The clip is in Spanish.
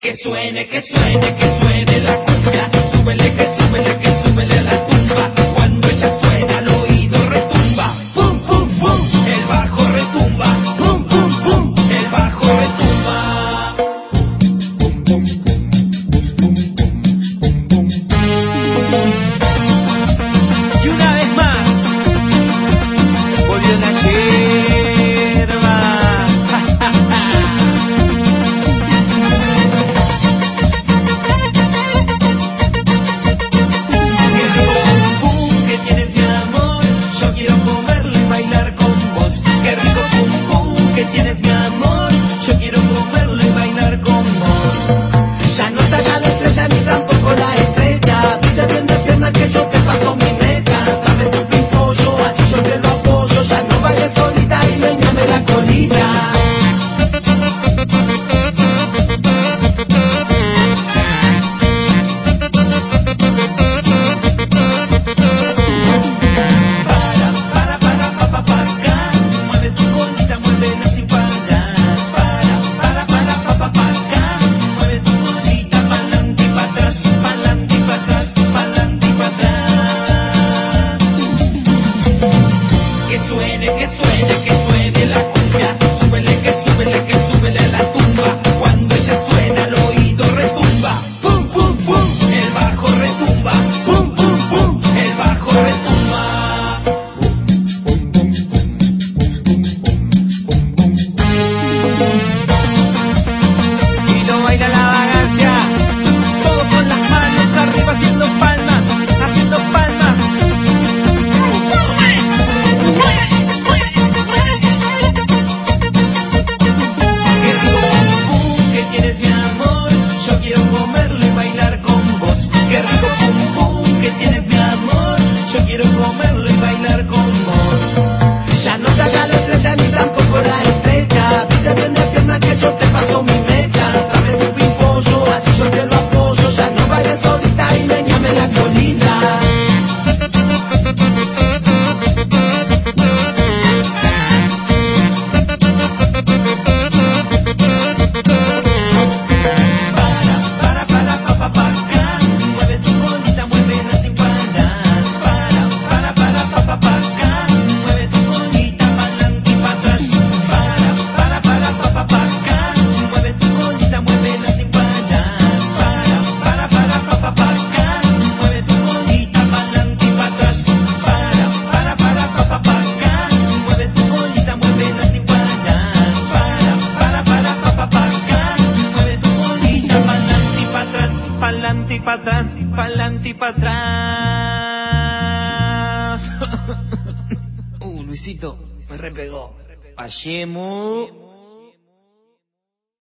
Que suene, que suene, que suene la cumbia. Súbele, que súbele a la tumba. Cuando ella suena al oído retumba. Pum, pum, pum, el bajo retumba. Pum, pum, pum, el bajo retumba. Y una vez más, volvió la yerba. Pa'lante y pa' atrás, pa'lante y pa' atrás. Luisito, me repegó. Ayemu.